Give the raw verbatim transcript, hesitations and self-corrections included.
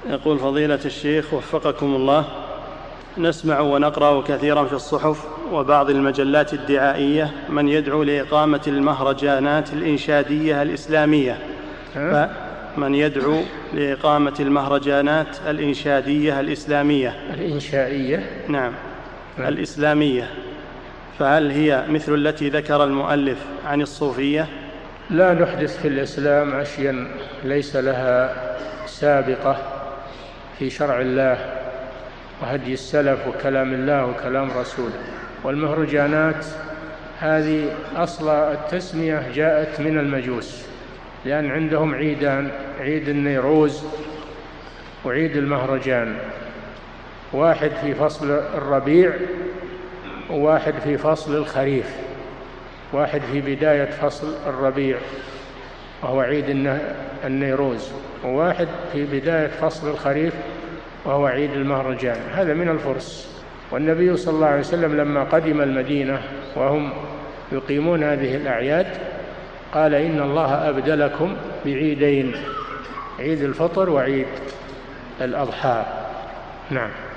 يقول فضيلة الشيخ وفقكم الله، نسمع ونقرأ كثيرا في الصحف وبعض المجلات الدعائية من يدعو لإقامة المهرجانات الإنشادية الإسلامية، من يدعو لإقامة المهرجانات الإنشادية الإسلامية الإنشائية نعم الإسلامية، فهل هي مثل التي ذكر المؤلف عن الصوفية؟ لا نحدث في الإسلام أشياء ليس لها سابقة في شرع الله وهدي السلف وكلام الله وكلام رسوله. والمهرجانات هذه أصل التسمية جاءت من المجوس، لأن عندهم عيدان، عيد النيروز وعيد المهرجان، واحد في فصل الربيع وواحد في فصل الخريف، واحد في بداية فصل الربيع وهو عيد النيروز، وواحد في بداية فصل الخريف وهو عيد المهرجان. هذا من الفرس. والنبي صلى الله عليه وسلم لما قدم المدينة وهم يقيمون هذه الأعياد قال إن الله أبدلكم بعيدين، عيد الفطر وعيد الأضحى. نعم.